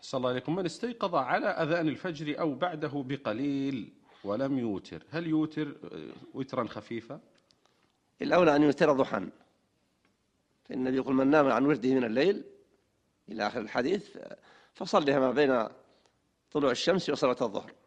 صلى الله عليكم. من استيقظ على أذان الفجر أو بعده بقليل ولم يوتر، هل يوتر وترا خفيفا؟ الأولى أن يوتر ضحى، فإن النبي يقول من نام عن ورده من الليل إلى آخر الحديث فصلها ما بين طلوع الشمس وصلاة الظهر.